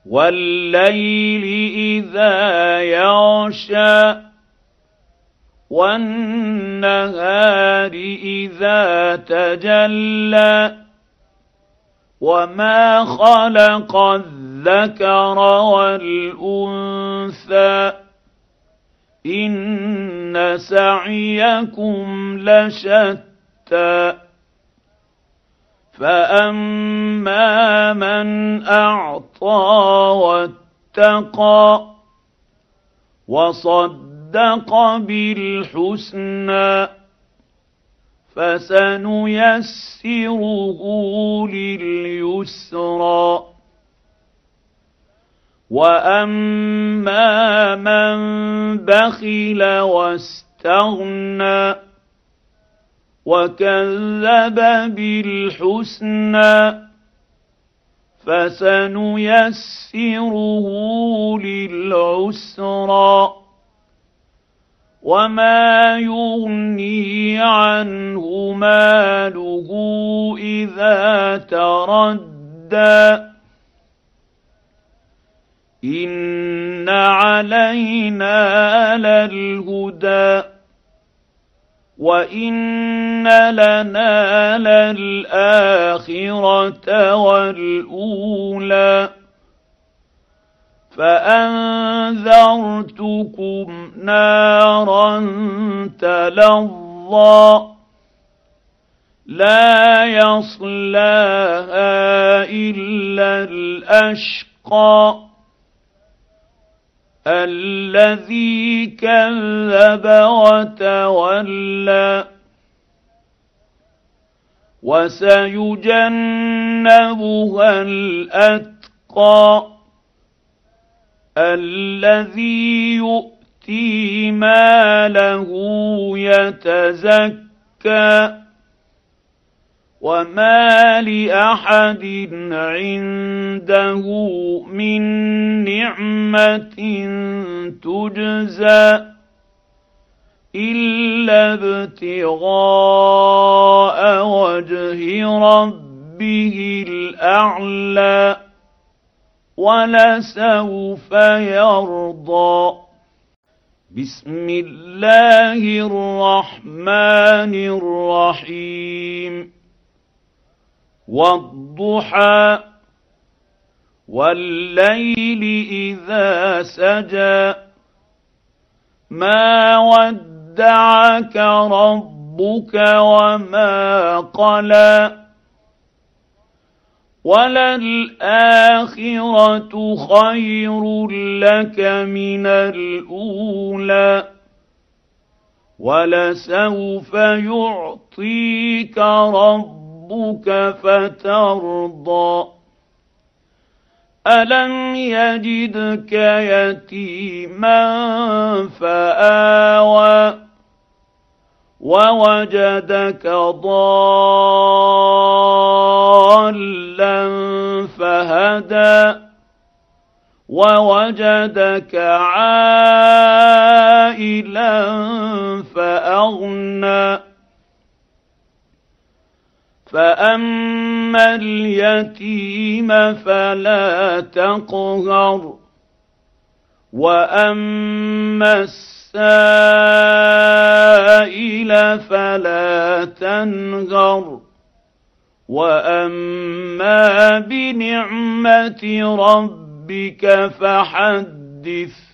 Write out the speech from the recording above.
وَاللَّيْلِ إِذَا يَغْشَىٰ وَالنَّهَارِ إِذَا تَجَلَّىٰ وَمَا خَلَقَ الذَّكَرَ وَالْأُنثَىٰ إِنَّ سَعْيَكُمْ لَشَتَّىٰ فَأَمَّا مَنْ أَعْطَىٰ وَاتَّقَىٰ وَصَدَّقَ بِالْحُسْنَىٰ فَسَنُيَسِّرُهُ لِلْيُسْرَىٰ وَأَمَّا مَن بَخِلَ وَاسْتَغْنَىٰ وَكَذَّبَ بِالْحُسْنَىٰ فَسَنُيَسِّرُهُ لِلْعُسْرَىٰ وَمَا يُغْنِي عَنْهُ مَالُهُ إِذَا تَرَدَّىٰ إِنَّ عَلَيْنَا لَلْهُدَىٰ وَإِنَّ لَنَا لَلْآخِرَةَ وَالْأُولَىٰ فَأَنذَرْتُكُمْ نَارًا تَلَظَّىٰ لَا يَصْلَاهَا إِلَّا الْأَشْقَى الَّذِي كَذَّبَ وَتَوَلَّىٰ وَسَيُجَنَّبُهَا الْأَتْقَى الَّذِي يُؤْتِي مَالَهُ يَتَزَكَّىٰ وَمَا لِأَحَدٍ عِندَهُ مِن نِّعْمَةٍ تُجْزَىٰ إِلَّا ابْتِغَاءَ وَجْهِ رَبِّهِ الْأَعْلَىٰ وَلَسَوْفَ يَرْضَىٰ بِسْمِ اللَّهِ الرَّحْمَٰنِ الرَّحِيمِ وَالضُّحَىٰ وَاللَّيْلِ إِذَا سَجَىٰ مَا وَدَّعَكَ رَبُّكَ وَمَا قَلَىٰ وَلَلْآخِرَةُ خَيْرٌ لَّكَ مِنَ الْأُولَىٰ وَلَسَوْفَ يُعْطِيكَ رَبُّكَ فَتَرْضَىٰ أَلَمْ يَجِدْكَ يَتِيمًا فَآوَىٰ وَوَجَدَكَ ضَالًّا فَهَدَىٰ وَوَجَدَكَ عَائِلًا فَأَغْنَىٰ فَأَمَّا الْيَتِيمَ فَلَا تَقْهَرْ وَأَمَّا السَّائِلَ فَلَا تَنْهَرْ وَأَمَّا بِنِعْمَةِ رَبِّكَ فَحَدِّثْ